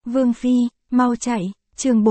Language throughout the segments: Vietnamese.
Vương Phi, mau chạy, chương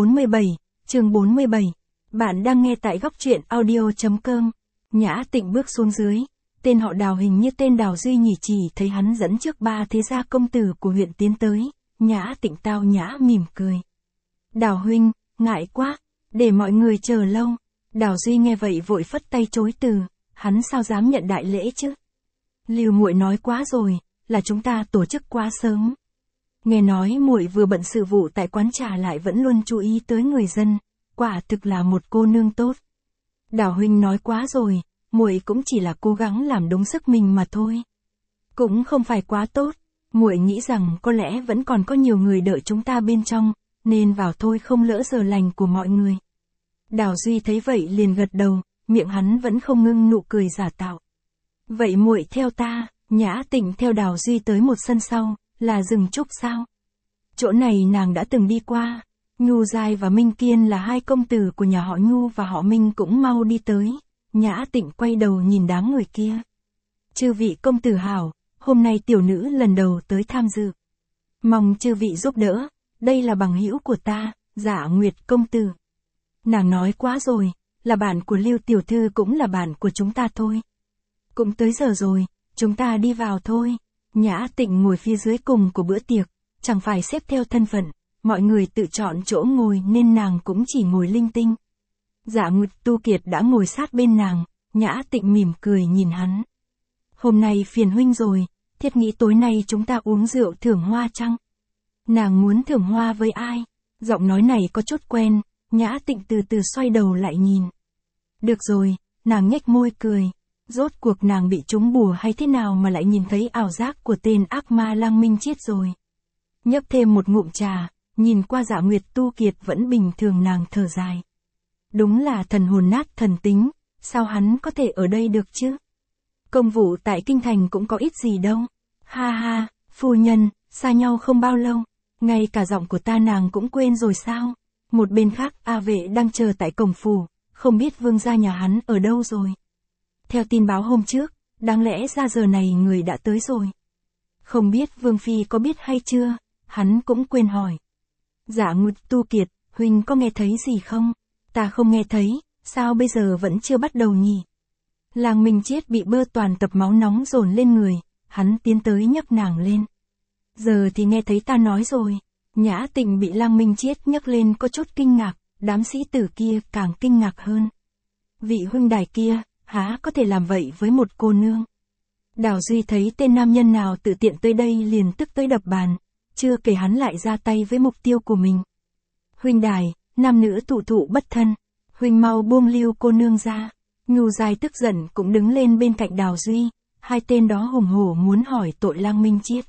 47. Bạn đang nghe tại góc truyện audio.com. Nhã Tịnh bước xuống dưới, tên họ Đào hình như tên Đào Duy nhỉ, chỉ thấy hắn dẫn trước ba thế gia công tử của huyện tiến tới, Nhã Tịnh tao nhã mỉm cười. Đào huynh, ngại quá, để mọi người chờ lâu. Đào Duy nghe vậy vội phất tay chối từ, hắn sao dám nhận đại lễ chứ? Lưu muội nói quá rồi, là chúng ta tổ chức quá sớm. Nghe nói muội vừa bận sự vụ tại quán trà lại vẫn luôn chú ý tới người dân, quả thực là một cô nương tốt. Đào huynh nói quá rồi, muội cũng chỉ là cố gắng làm đúng sức mình mà thôi. Cũng không phải quá tốt, muội nghĩ rằng có lẽ vẫn còn có nhiều người đợi chúng ta bên trong, nên vào thôi không lỡ giờ lành của mọi người. Đào Duy thấy vậy liền gật đầu, miệng hắn vẫn không ngưng nụ cười giả tạo. Vậy muội theo ta. Nhã Tịnh theo Đào Duy tới một sân sau, là rừng trúc sao? Chỗ này nàng đã từng đi qua. Nhu Giai và Minh Kiên là hai công tử của nhà họ Nhu và họ Minh cũng mau đi tới. Nhã Tịnh quay đầu nhìn đám người kia. Chư vị công tử hảo, hôm nay tiểu nữ lần đầu tới tham dự. Mong chư vị giúp đỡ, đây là bằng hữu của ta, Dạ Nguyệt công tử. Nàng nói quá rồi, là bạn của Lưu tiểu thư cũng là bạn của chúng ta thôi. Cũng tới giờ rồi, chúng ta đi vào thôi. Nhã Tịnh ngồi phía dưới cùng của bữa tiệc, chẳng phải xếp theo thân phận, mọi người tự chọn chỗ ngồi nên nàng cũng chỉ ngồi linh tinh. Dạ Nguyệt Tu Kiệt đã ngồi sát bên nàng, Nhã Tịnh mỉm cười nhìn hắn. Hôm nay phiền huynh rồi, thiết nghĩ tối nay chúng ta uống rượu thưởng hoa chăng? Nàng muốn thưởng hoa với ai? Giọng nói này có chút quen, Nhã Tịnh từ từ xoay đầu lại nhìn. Được rồi, nàng nhếch môi cười. Rốt cuộc nàng bị trúng bùa hay thế nào mà lại nhìn thấy ảo giác của tên ác ma Lang Minh Chiết rồi. Nhấp thêm một ngụm trà, nhìn qua Dạ Nguyệt Tu Kiệt vẫn bình thường, nàng thở dài. Đúng là thần hồn nát thần tính, sao hắn có thể ở đây được chứ? Công vụ tại kinh thành cũng có ít gì đâu. Ha ha, phu nhân, xa nhau không bao lâu, ngay cả giọng của ta nàng cũng quên rồi sao? Một bên khác A Vệ đang chờ tại cổng phủ, không biết vương gia nhà hắn ở đâu rồi. Theo tin báo hôm trước, đáng lẽ ra giờ này người đã tới rồi. Không biết Vương Phi có biết hay chưa, hắn cũng quên hỏi. Dạ Nguyệt Tu Kiệt, huynh có nghe thấy gì không? Ta không nghe thấy, sao bây giờ vẫn chưa bắt đầu nhỉ? Lang Minh Chiết bị bơ toàn tập máu nóng dồn lên người, hắn tiến tới nhấc nàng lên. Giờ thì nghe thấy ta nói rồi. Nhã Tịnh bị Lang Minh Chiết nhấc lên có chút kinh ngạc, đám sĩ tử kia càng kinh ngạc hơn. Vị huynh đài kia, há có thể làm vậy với một cô nương? Đào Duy thấy tên nam nhân nào tự tiện tới đây liền tức tới đập bàn, chưa kể hắn lại ra tay với mục tiêu của mình. Huynh đài, nam nữ tụ thụ bất thân, huynh mau buông Lưu cô nương ra. Nhu Giai tức giận cũng đứng lên bên cạnh Đào Duy, hai tên đó hùng hổ muốn hỏi tội Lang Minh Chiết.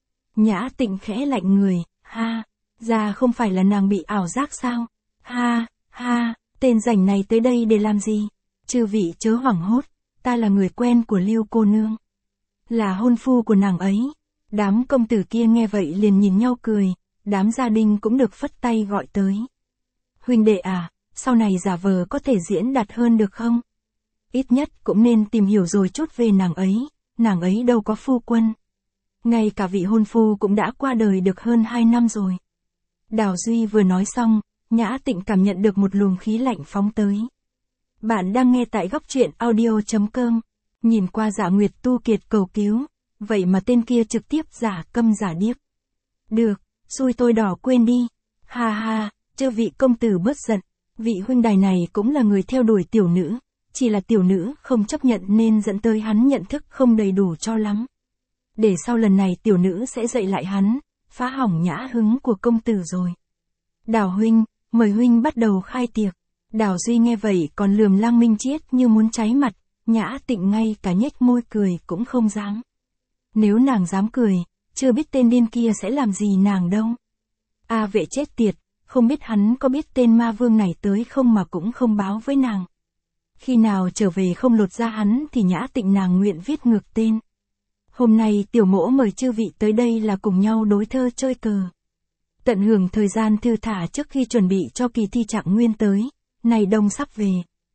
Nhã Tịnh khẽ lạnh người, ha, ra không phải là nàng bị ảo giác sao? Ha, ha, tên rảnh này tới đây để làm gì? Chư vị chớ hoảng hốt, ta là người quen của Lưu cô nương. Là hôn phu của nàng ấy. Đám công tử kia nghe vậy liền nhìn nhau cười, đám gia đình cũng được phất tay gọi tới. Huynh đệ à, sau này giả vờ có thể diễn đạt hơn được không? Ít nhất cũng nên tìm hiểu rồi chút về nàng ấy đâu có phu quân. Ngay cả vị hôn phu cũng đã qua đời được hơn 2 năm rồi. Đào Duy vừa nói xong, Nhã Tịnh cảm nhận được một luồng khí lạnh phóng tới. Bạn đang nghe tại góc truyện audio.com, nhìn qua Dạ Nguyệt Tu Kiệt cầu cứu, vậy mà tên kia trực tiếp giả câm giả điếc. Được, xui tôi đỏ quên đi. Ha ha, chư vị công tử bớt giận, vị huynh đài này cũng là người theo đuổi tiểu nữ, chỉ là tiểu nữ không chấp nhận nên dẫn tới hắn nhận thức không đầy đủ cho lắm. Để sau lần này tiểu nữ sẽ dạy lại hắn, phá hỏng nhã hứng của công tử rồi. Đào huynh, mời huynh bắt đầu khai tiệc. Đào Duy nghe vậy còn lườm Lang Minh Chiết như muốn cháy mặt, Nhã Tịnh ngay cả nhếch môi cười cũng không dám. Nếu nàng dám cười, chưa biết tên điên kia sẽ làm gì nàng đâu. A Vệ chết tiệt, không biết hắn có biết tên ma vương này tới không mà cũng không báo với nàng. Khi nào trở về không lột ra hắn thì Nhã Tịnh nàng nguyện viết ngược tên. Hôm nay tiểu mỗ mời chư vị tới đây là cùng nhau đối thơ chơi cờ. Tận hưởng thời gian thư thả trước khi chuẩn bị cho kỳ thi trạng nguyên tới. Này đông sắp về.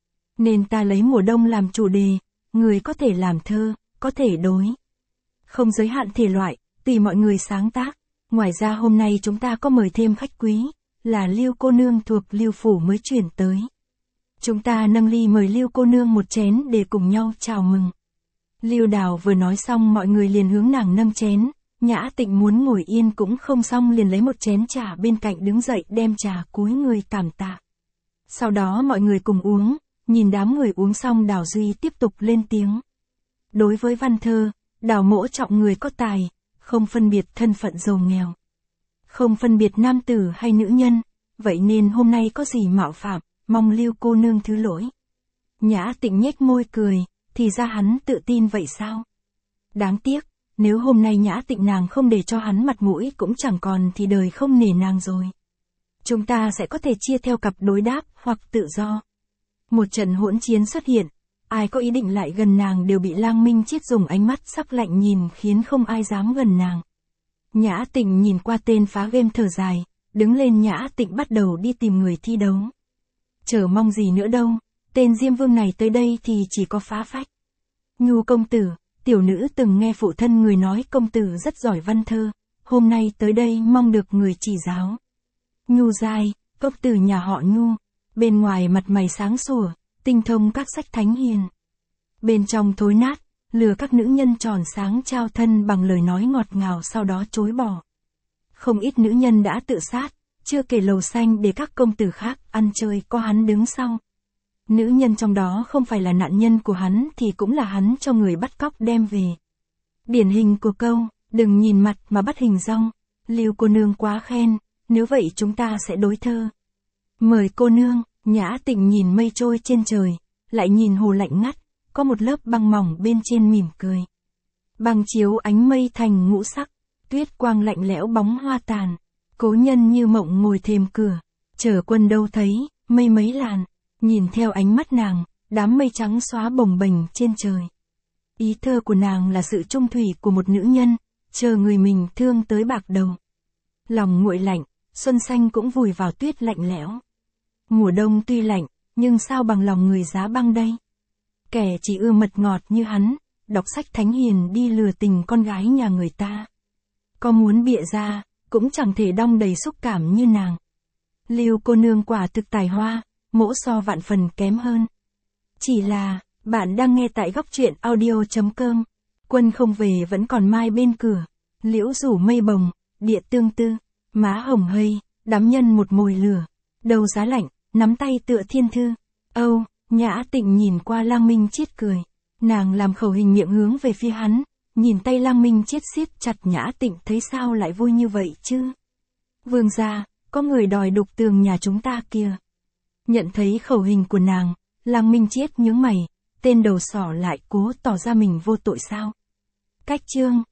Nên ta lấy mùa đông làm chủ đề, người có thể làm thơ, có thể đối. Không giới hạn thể loại, tùy mọi người sáng tác. Ngoài ra hôm nay chúng ta có mời thêm khách quý, là Lưu cô nương thuộc Lưu phủ mới chuyển tới. Chúng ta nâng ly mời Lưu cô nương một chén để cùng nhau chào mừng. Lưu Đào vừa nói xong mọi người liền hướng nàng nâng chén, Nhã Tịnh muốn ngồi yên cũng không xong liền lấy một chén trà bên cạnh đứng dậy đem trà cúi người cảm tạ. Sau đó mọi người cùng uống, nhìn đám người uống xong Đào Duy tiếp tục lên tiếng. Đối với văn thơ, Đào mỗ trọng người có tài, không phân biệt thân phận giàu nghèo. Không phân biệt nam tử hay nữ nhân, vậy nên hôm nay có gì mạo phạm, mong Lưu cô nương thứ lỗi. Nhã Tịnh nhếch môi cười, thì ra hắn tự tin vậy sao? Đáng tiếc, nếu hôm nay Nhã Tịnh nàng không để cho hắn mặt mũi cũng chẳng còn thì đời không nể nàng rồi. Chúng ta sẽ có thể chia theo cặp đối đáp hoặc tự do. Một trận hỗn chiến xuất hiện, ai có ý định lại gần nàng đều bị Lang Minh Chiết dùng ánh mắt sắc lạnh nhìn khiến không ai dám gần nàng. Nhã Tịnh nhìn qua tên phá game thở dài, đứng lên Nhã Tịnh bắt đầu đi tìm người thi đấu. Chờ mong gì nữa đâu, tên Diêm Vương này tới đây thì chỉ có phá phách. Nhu công tử, tiểu nữ từng nghe phụ thân người nói công tử rất giỏi văn thơ, hôm nay tới đây mong được người chỉ giáo. Nhu giai, công tử nhà họ Nhu, bên ngoài mặt mày sáng sủa, tinh thông các sách thánh hiền. Bên trong thối nát, lừa các nữ nhân tròn sáng trao thân bằng lời nói ngọt ngào sau đó chối bỏ. Không ít nữ nhân đã tự sát, chưa kể lầu xanh để các công tử khác ăn chơi có hắn đứng sau. Nữ nhân trong đó không phải là nạn nhân của hắn thì cũng là hắn cho người bắt cóc đem về. Điển hình của câu, đừng nhìn mặt mà bắt hình dong, Lưu cô nương quá khen, nếu vậy chúng ta sẽ đối thơ. Mời cô nương. Nhã Tịnh nhìn mây trôi trên trời, lại nhìn hồ lạnh ngắt, có một lớp băng mỏng bên trên mỉm cười. Băng chiếu ánh mây thành ngũ sắc, tuyết quang lạnh lẽo bóng hoa tàn, cố nhân như mộng ngồi thềm cửa, chờ quân đâu thấy, mây mấy làn, nhìn theo ánh mắt nàng, đám mây trắng xóa bồng bềnh trên trời. Ý thơ của nàng là sự trung thủy của một nữ nhân, chờ người mình thương tới bạc đầu. Lòng nguội lạnh, xuân xanh cũng vùi vào tuyết lạnh lẽo. Mùa đông tuy lạnh, nhưng sao bằng lòng người giá băng đây? Kẻ chỉ ưa mật ngọt như hắn, đọc sách thánh hiền đi lừa tình con gái nhà người ta. Có muốn bịa ra, cũng chẳng thể đong đầy xúc cảm như nàng. Lưu cô nương quả thực tài hoa, mỗ so vạn phần kém hơn. Chỉ là, bạn đang nghe tại góc truyện audio.com. Quân không về vẫn còn mai bên cửa, liễu rủ mây bồng, địa tương tư, má hồng hây, đắm nhân một mồi lửa, đầu giá lạnh, nắm tay tựa thiên thư. Âu, Nhã Tịnh nhìn qua Lang Minh Chiết cười. Nàng làm khẩu hình miệng hướng về phía hắn, nhìn tay Lang Minh Chiết siết chặt Nhã Tịnh thấy sao lại vui như vậy chứ. Vương gia, có người đòi đục tường nhà chúng ta kìa. Nhận thấy khẩu hình của nàng, Lang Minh Chiết nhướng mày, tên đầu sỏ lại cố tỏ ra mình vô tội sao. Cách chương